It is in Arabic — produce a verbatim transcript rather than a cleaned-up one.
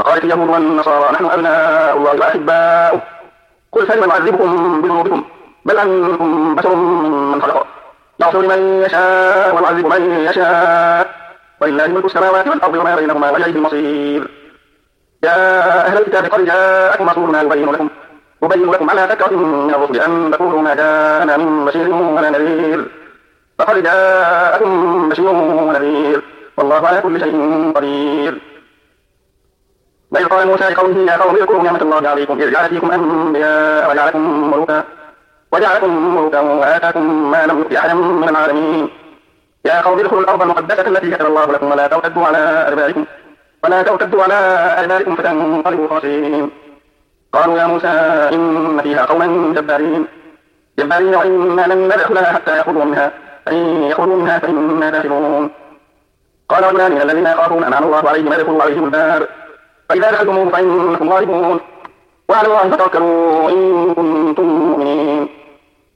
وقالت اليهود والنصارى نحن أبناء الله وأحباؤه قل فلم يعذبكم بذنوبكم بل أنتم بشر من خلق يغفر لمن يشاء ويعذب من يشاء ولله ملك السماوات والأرض وما بينهما وإليه المصير. يا أهل الكتاب قد جاءكم رسولنا يبين لكم يبين لكم على فترة من الرسل أن تقولوا ما جاءنا من بشير ولا نذير فقد جاءكم بشير ونذير والله على كل شيء قدير. وإذ قال موسى لقومه يا قوم اذكروا نعمة الله عليكم إذ جعل فيكم أنبياء وجعلكم ملوكا وجعلكم ملوكا وآتاكم ما لم يؤت أحدا من العالمين. يا قوم ادخلوا الأرض المقدسة التي كتب الله لكم ولا ترتدوا على أدباركم ولا ترتدوا على أدباركم فتنقلبوا خاسرين. قالوا يا موسى إن فيها قوما جبارين جبارين وإنا لن ندخلها حتى يخرجوا منها فإن يخرجوا منها فإنا داخلون. قال رجلان من الذين يخافون أنعم الله عليهم ادخلوا عليهم الباب فإذا دخلتموه فإنكم غالبون وعلى الله فتوكلوا إن